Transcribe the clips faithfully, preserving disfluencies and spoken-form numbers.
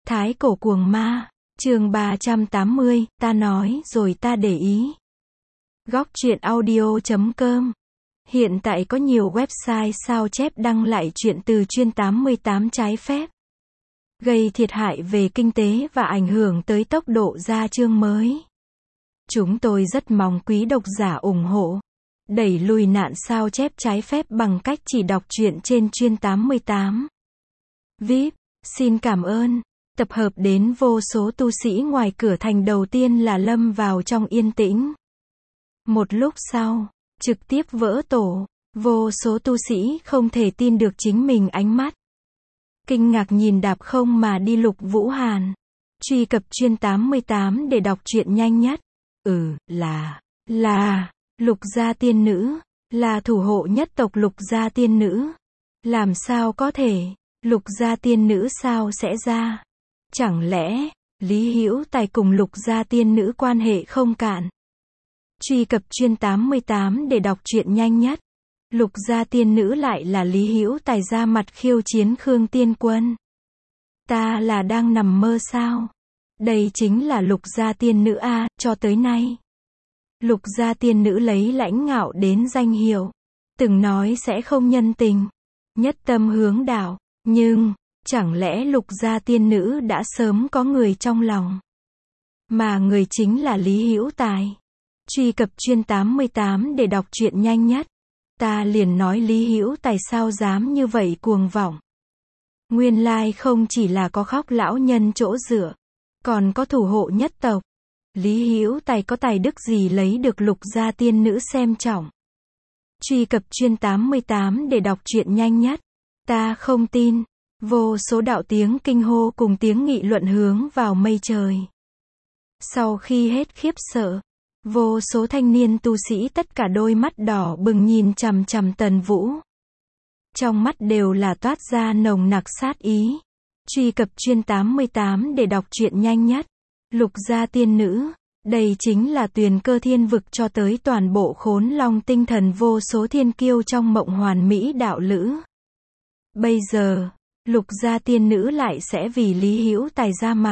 Thái cổ cuồng ma, chương ba trăm tám mươi, ta nói rồi ta để ý. Góc truyện audio chấm com. Hiện tại có nhiều website sao chép đăng lại truyện từ chuyên tám mươi tám trái phép, gây thiệt hại về kinh tế và ảnh hưởng tới tốc độ ra chương mới. Chúng tôi rất mong quý độc giả ủng hộ, đẩy lùi nạn sao chép trái phép bằng cách chỉ đọc truyện trên chuyên tám mươi tám. vê i pê, xin cảm ơn. Tập hợp đến vô số tu sĩ ngoài cửa thành đầu tiên là lâm vào trong yên tĩnh. Một lúc sau, trực tiếp vỡ tổ, vô số tu sĩ không thể tin được chính mình ánh mắt. Kinh ngạc nhìn đạp không mà đi Lục Vũ Hàn. Truy cập chuyên tám mươi tám để đọc truyện nhanh nhất. Ừ, là, là, Lục gia tiên nữ, là thủ hộ nhất tộc Lục gia tiên nữ. Làm sao có thể, Lục gia tiên nữ sao sẽ ra? Chẳng lẽ, Lý Hữu Tài cùng Lục gia tiên nữ quan hệ không cạn? Truy cập chuyên tám mươi tám để đọc truyện nhanh nhất. Lục gia tiên nữ lại là Lý Hữu Tài ra mặt khiêu chiến Khương Tiên Quân. Ta là đang nằm mơ sao? Đây chính là Lục gia tiên nữ a, cho tới nay. Lục gia tiên nữ lấy lãnh ngạo đến danh hiệu, từng nói sẽ không nhân tình, nhất tâm hướng đạo, nhưng chẳng lẽ Lục gia tiên nữ đã sớm có người trong lòng? Mà người chính là Lý Hữu Tài. Truy cập chuyên tám mươi tám để đọc truyện nhanh nhất. Ta liền nói Lý Hữu Tài sao dám như vậy cuồng vọng. Nguyên lai không chỉ là có khóc lão nhân chỗ dựa, còn có thủ hộ nhất tộc. Lý Hữu Tài có tài đức gì lấy được Lục gia tiên nữ xem trọng? Truy cập chuyên tám mươi tám để đọc truyện nhanh nhất. Ta không tin. Vô số đạo tiếng kinh hô cùng tiếng nghị luận hướng vào mây trời. Sau khi hết khiếp sợ, vô số thanh niên tu sĩ tất cả đôi mắt đỏ bừng nhìn chằm chằm Tần Vũ. Trong mắt đều là toát ra nồng nặc sát ý. Truy cập chuyên tám mươi tám để đọc truyện nhanh nhất. Lục gia tiên nữ, đây chính là tuyền cơ thiên vực cho tới toàn bộ Khốn Long tinh thần vô số thiên kiêu trong mộng hoàn mỹ đạo lữ. Bây giờ, Lục gia tiên nữ lại sẽ vì Lý Hữu Tài ra mặt,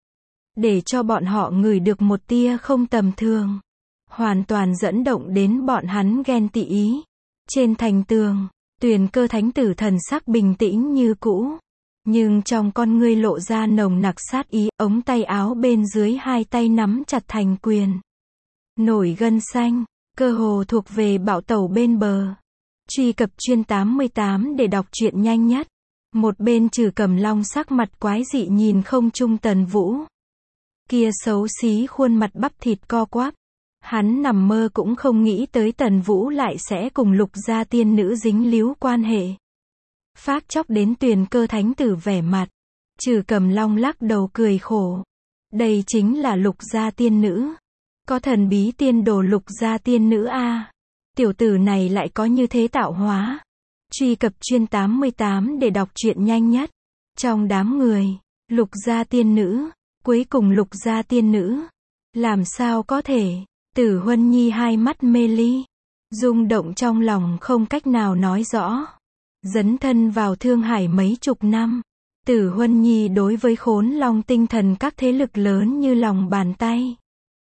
để cho bọn họ ngửi được một tia không tầm thường, hoàn toàn dẫn động đến bọn hắn ghen tị ý. Trên thành tường, Tuyền Cơ thánh tử thần sắc bình tĩnh như cũ, nhưng trong con ngươi lộ ra nồng nặc sát ý, ống tay áo bên dưới hai tay nắm chặt thành quyền, nổi gân xanh, cơ hồ thuộc về bạo tẩu bên bờ. Truy cập chuyên tám mươi tám để đọc truyện nhanh nhất. Một bên Trừ Cầm Long sắc mặt quái dị nhìn không trung Tần Vũ. Kia xấu xí khuôn mặt bắp thịt co quắp. Hắn nằm mơ cũng không nghĩ tới Tần Vũ lại sẽ cùng Lục gia tiên nữ dính líu quan hệ. Phác chóc đến Tuyền Cơ thánh tử vẻ mặt. Trừ Cầm Long lắc đầu cười khổ. Đây chính là Lục gia tiên nữ. Có thần bí tiên đồ Lục gia tiên nữ a. Tiểu tử này lại có như thế tạo hóa. Truy cập chuyên tám mươi tám để đọc truyện nhanh nhất. Trong đám người, Lục gia tiên nữ, cuối cùng Lục gia tiên nữ. Làm sao có thể? Tử Huân Nhi hai mắt mê ly, rung động trong lòng không cách nào nói rõ. Dấn thân vào Thương Hải mấy chục năm, Tử Huân Nhi đối với Khốn Long tinh thần các thế lực lớn như lòng bàn tay.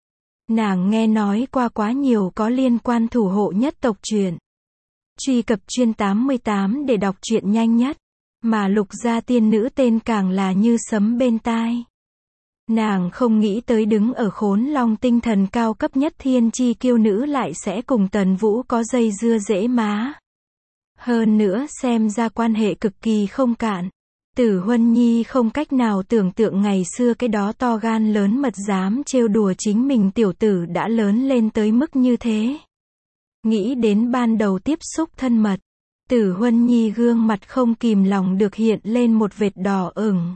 Nàng nghe nói qua quá nhiều có liên quan thủ hộ nhất tộc truyện. Truy cập chuyên tám mươi tám để đọc truyện nhanh nhất. Mà Lục gia tiên nữ tên càng là như sấm bên tai. Nàng không nghĩ tới đứng ở Khốn Long tinh thần cao cấp nhất thiên chi kiêu nữ lại sẽ cùng Tần Vũ có dây dưa dễ má. Hơn nữa xem ra quan hệ cực kỳ không cạn. Tử Huân Nhi không cách nào tưởng tượng ngày xưa cái đó to gan lớn mật dám trêu đùa chính mình tiểu tử đã lớn lên tới mức như thế. Nghĩ đến ban đầu tiếp xúc thân mật, Tử Huân Nhi gương mặt không kìm lòng được hiện lên một vệt đỏ ửng.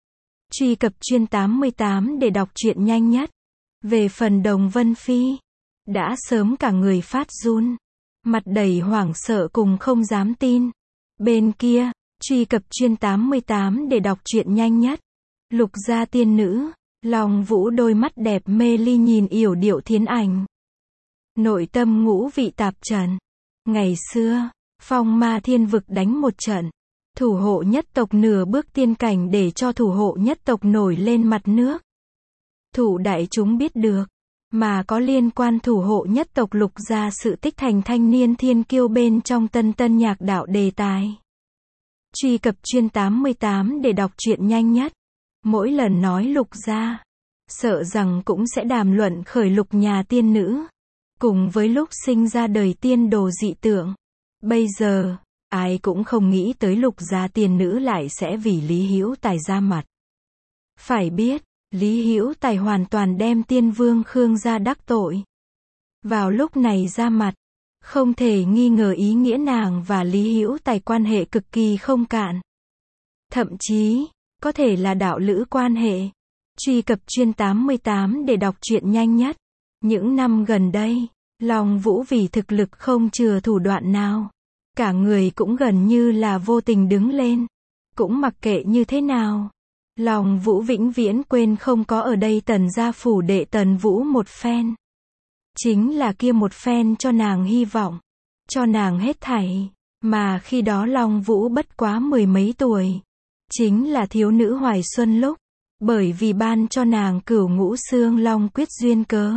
Truy cập chuyên tám mươi tám để đọc truyện nhanh nhất. Về phần Đồng Vân Phi, đã sớm cả người phát run, mặt đầy hoảng sợ cùng không dám tin. Bên kia, truy cập chuyên tám mươi tám để đọc truyện nhanh nhất. Lục gia tiên nữ, Long Vũ đôi mắt đẹp mê ly nhìn yểu điệu Thiến Ảnh. Nội tâm ngũ vị tạp trần. Ngày xưa, Phong Ma Thiên Vực đánh một trận, Thủ hộ nhất tộc nửa bước tiên cảnh để cho thủ hộ nhất tộc nổi lên mặt nước. Thủ đại chúng biết được, mà có liên quan thủ hộ nhất tộc Lục gia sự tích thành thanh niên thiên kiêu bên trong tân tân nhạc đạo đề tài. Truy cập chuyên tám mươi tám để đọc truyện nhanh nhất. Mỗi lần nói Lục gia, sợ rằng cũng sẽ đàm luận khởi Lục nhà tiên nữ, cùng với lúc sinh ra đời tiên đồ dị tượng. Bây giờ, ai cũng không nghĩ tới Lục gia tiên nữ lại sẽ vì Lý Hữu Tài ra mặt. Phải biết, Lý Hữu Tài hoàn toàn đem tiên vương Khương gia đắc tội. Vào lúc này ra mặt, không thể nghi ngờ ý nghĩa nàng và Lý Hữu Tài quan hệ cực kỳ không cạn. Thậm chí, có thể là đạo lữ quan hệ. Truy cập chuyên tám mươi tám để đọc truyện nhanh nhất. Những năm gần đây, Long Vũ vì thực lực không chừa thủ đoạn nào. Cả người cũng gần như là vô tình đứng lên. Cũng mặc kệ như thế nào. Long Vũ vĩnh viễn quên không có ở đây Tần gia phủ đệ Tần Vũ một phen. Chính là kia một phen cho nàng hy vọng. Cho nàng hết thảy. Mà khi đó Long Vũ bất quá mười mấy tuổi. Chính là thiếu nữ hoài xuân lúc. Bởi vì ban cho nàng cửu ngũ xương long quyết duyên cớ.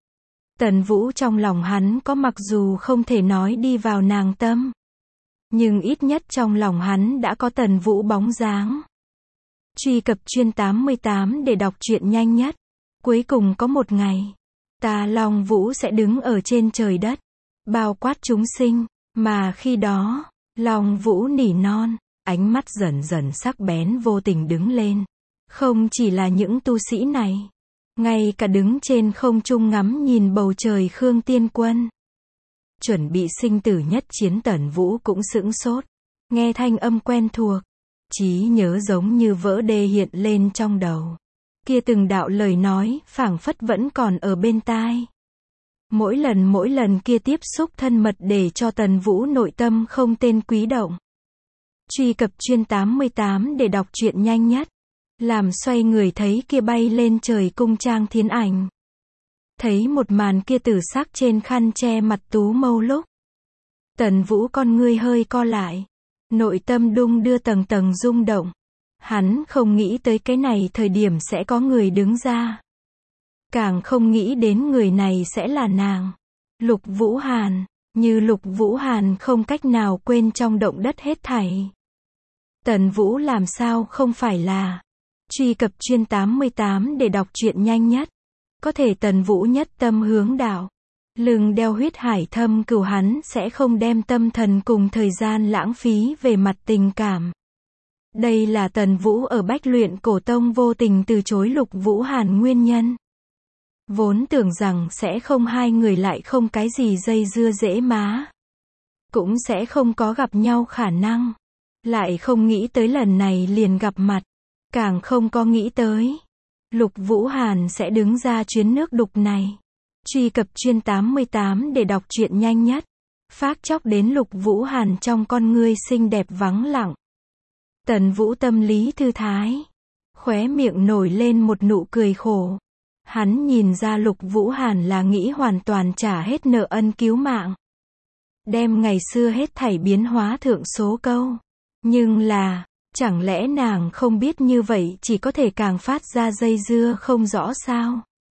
Tần Vũ trong lòng hắn có mặc dù không thể nói đi vào nàng tâm. Nhưng ít nhất trong lòng hắn đã có Tần Vũ bóng dáng. Truy cập chuyên tám mươi tám để đọc truyện nhanh nhất. Cuối cùng có một ngày, ta Long Vũ sẽ đứng ở trên trời đất, bao quát chúng sinh, mà khi đó, Long Vũ nỉ non, ánh mắt dần dần sắc bén vô tình đứng lên. Không chỉ là những tu sĩ này, ngay cả đứng trên không trung ngắm nhìn bầu trời Khương Tiên Quân. Chuẩn bị sinh tử nhất chiến Tần Vũ cũng sững sốt, nghe thanh âm quen thuộc. Trí nhớ giống như vỡ đê hiện lên trong đầu. Kia từng đạo lời nói, phảng phất vẫn còn ở bên tai. Mỗi lần mỗi lần kia tiếp xúc thân mật để cho Tần Vũ nội tâm không tên quý động. Truy cập chuyên tám mươi tám để đọc truyện nhanh nhất. Làm xoay người thấy kia bay lên trời cung trang thiên ảnh. Thấy một màn kia tử sắc trên khăn che mặt tú mâu lúc. Tần Vũ con ngươi hơi co lại. Nội tâm đung đưa tầng tầng rung động. Hắn không nghĩ tới cái này thời điểm sẽ có người đứng ra. Càng không nghĩ đến người này sẽ là nàng. Lục Vũ Hàn. Như Lục Vũ Hàn không cách nào quên trong động đất hết thảy. Tần Vũ làm sao không phải là. Truy cập chuyên tám mươi tám để đọc truyện nhanh nhất. Có thể Tần Vũ nhất tâm hướng đạo. Lưng đeo huyết hải thâm cửu hắn sẽ không đem tâm thần cùng thời gian lãng phí về mặt tình cảm. Đây là Tần Vũ ở Bách Luyện Cổ Tông vô tình từ chối Lục Vũ Hàn nguyên nhân. Vốn tưởng rằng sẽ không hai người lại không cái gì dây dưa dễ má. Cũng sẽ không có gặp nhau khả năng. Lại không nghĩ tới lần này liền gặp mặt. Càng không có nghĩ tới. Lục Vũ Hàn sẽ đứng ra chuyến nước đục này. Truy cập chuyên tám mươi tám để đọc truyện nhanh nhất. Phác chóc đến Lục Vũ Hàn trong con ngươi xinh đẹp vắng lặng. Tần Vũ tâm lý thư thái. Khóe miệng nổi lên một nụ cười khổ. Hắn nhìn ra Lục Vũ Hàn là nghĩ hoàn toàn trả hết nợ ân cứu mạng. Đem ngày xưa hết thảy biến hóa thượng số câu. Nhưng là, chẳng lẽ nàng không biết như vậy chỉ có thể càng phát ra dây dưa không rõ sao?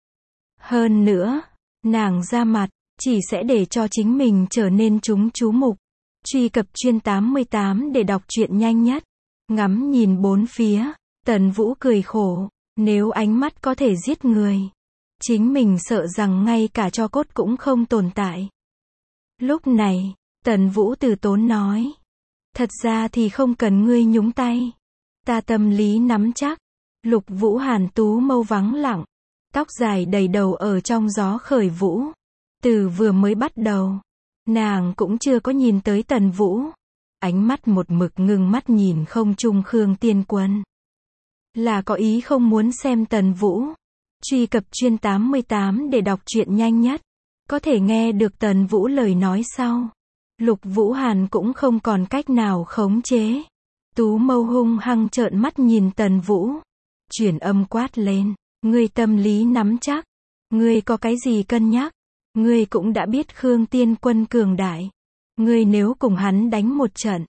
Hơn nữa, nàng ra mặt, chỉ sẽ để cho chính mình trở nên chúng chú mục. Truy cập chuyên tám mươi tám để đọc truyện nhanh nhất. Ngắm nhìn bốn phía, Tần Vũ cười khổ. Nếu ánh mắt có thể giết người, chính mình sợ rằng ngay cả tro cốt cũng không tồn tại. Lúc này, Tần Vũ từ tốn nói. Thật ra thì không cần ngươi nhúng tay. Ta tâm lý nắm chắc. Lục Vũ Hàn tú mâu vắng lặng. Tóc dài đầy đầu ở trong gió khởi vũ. Từ vừa mới bắt đầu, nàng cũng chưa có nhìn tới Tần Vũ. Ánh mắt một mực ngưng mắt nhìn không trung Khương Tiên Quân. Là có ý không muốn xem Tần Vũ. Truy cập chuyên tám mươi tám để đọc truyện nhanh nhất. Có thể nghe được Tần Vũ lời nói sau. Lục Vũ Hàn cũng không còn cách nào khống chế. Tú mâu hung hăng trợn mắt nhìn Tần Vũ. Chuyển âm quát lên. Ngươi tâm lý nắm chắc. Ngươi có cái gì cân nhắc. Ngươi cũng đã biết Khương Tiên Quân cường đại. Ngươi nếu cùng hắn đánh một trận.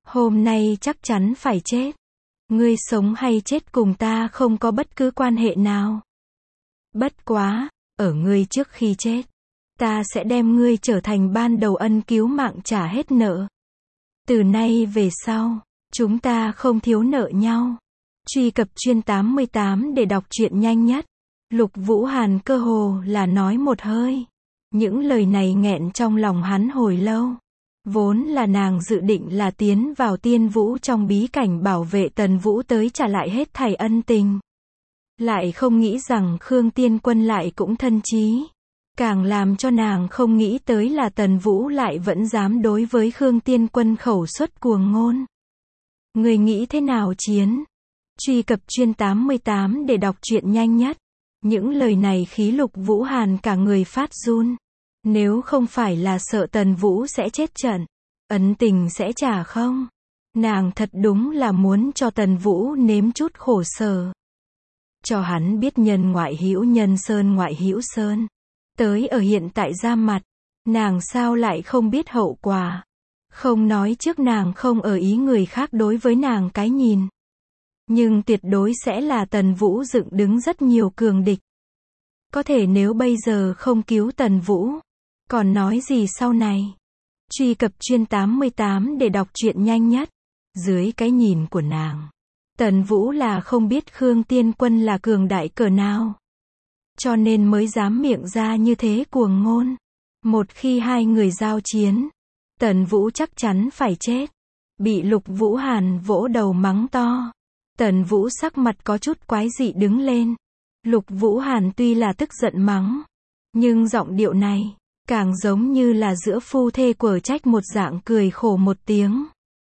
Hôm nay chắc chắn phải chết. Ngươi sống hay chết cùng ta không có bất cứ quan hệ nào. Bất quá, ở ngươi trước khi chết, ta sẽ đem ngươi trở thành ban đầu ân cứu mạng trả hết nợ. Từ nay về sau, chúng ta không thiếu nợ nhau. Truy cập chuyên tám mươi tám để đọc truyện nhanh nhất. Lục Vũ Hàn cơ hồ là nói một hơi. Những lời này nghẹn trong lòng hắn hồi lâu. Vốn là nàng dự định là tiến vào tiên vũ trong bí cảnh bảo vệ Tần Vũ tới trả lại hết thảy ân tình. Lại không nghĩ rằng Khương Tiên Quân lại cũng thân chí. Càng làm cho nàng không nghĩ tới là Tần Vũ lại vẫn dám đối với Khương Tiên Quân khẩu xuất cuồng ngôn. Người nghĩ thế nào chiến? Truy cập chuyên tám mươi tám để đọc truyện nhanh nhất. Những lời này khí Lục Vũ Hàn cả người phát run. Nếu không phải là sợ Tần Vũ sẽ chết trận, ân tình sẽ trả không? Nàng thật đúng là muốn cho Tần Vũ nếm chút khổ sở. Cho hắn biết nhân ngoại hữu nhân sơn ngoại hữu sơn. Tới ở hiện tại ra mặt, nàng sao lại không biết hậu quả. Không nói trước nàng không ở ý người khác đối với nàng cái nhìn. Nhưng tuyệt đối sẽ là Tần Vũ dựng đứng rất nhiều cường địch. Có thể nếu bây giờ không cứu Tần Vũ, còn nói gì sau này? Truy cập chuyên tám mươi tám để đọc truyện nhanh nhất. Dưới cái nhìn của nàng, Tần Vũ là không biết Khương Tiên Quân là cường đại cỡ nào. Cho nên mới dám miệng ra như thế cuồng ngôn. Một khi hai người giao chiến, Tần Vũ chắc chắn phải chết. Bị Lục Vũ Hàn vỗ đầu mắng to. Tần Vũ sắc mặt có chút quái dị đứng lên. Lục Vũ Hàn tuy là tức giận mắng, nhưng giọng điệu này càng giống như là giữa phu thê quở trách một dạng cười khổ một tiếng.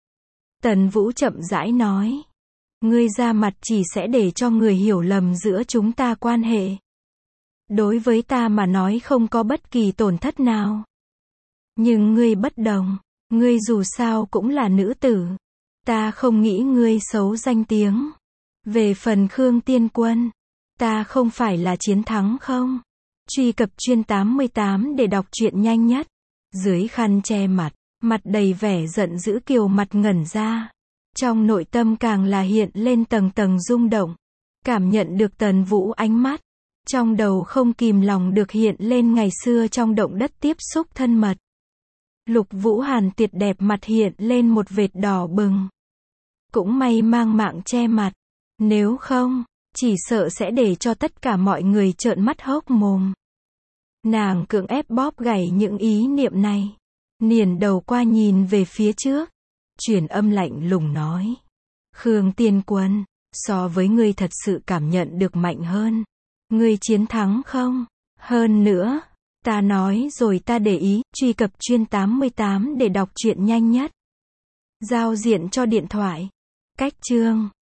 Tần Vũ chậm rãi nói. Ngươi ra mặt chỉ sẽ để cho người hiểu lầm giữa chúng ta quan hệ. Đối với ta mà nói không có bất kỳ tổn thất nào. Nhưng ngươi bất đồng. Ngươi dù sao cũng là nữ tử. Ta không nghĩ ngươi xấu danh tiếng. Về phần Khương Tiên Quân, ta không phải là chiến thắng không? Truy cập chuyên tám mươi tám để đọc truyện nhanh nhất. Dưới khăn che mặt, mặt đầy vẻ giận dữ Kiều mặt ngẩn ra. Trong nội tâm càng là hiện lên tầng tầng rung động. Cảm nhận được Tần Vũ ánh mắt. Trong đầu không kìm lòng được hiện lên ngày xưa trong động đất tiếp xúc thân mật. Lục Vũ Hàn tuyệt đẹp mặt hiện lên một vệt đỏ bừng. Cũng may mang mạng che mặt. Nếu không, chỉ sợ sẽ để cho tất cả mọi người trợn mắt hốc mồm. Nàng cưỡng ép bóp gãy những ý niệm này. Niền đầu qua nhìn về phía trước. Truyền âm lạnh lùng nói. Khương Tiên Quân, so với ngươi thật sự cảm nhận được mạnh hơn. Ngươi chiến thắng không? Hơn nữa, ta nói rồi ta để ý. Truy cập chuyên tám mươi tám để đọc truyện nhanh nhất. Giao diện cho điện thoại. Cách chương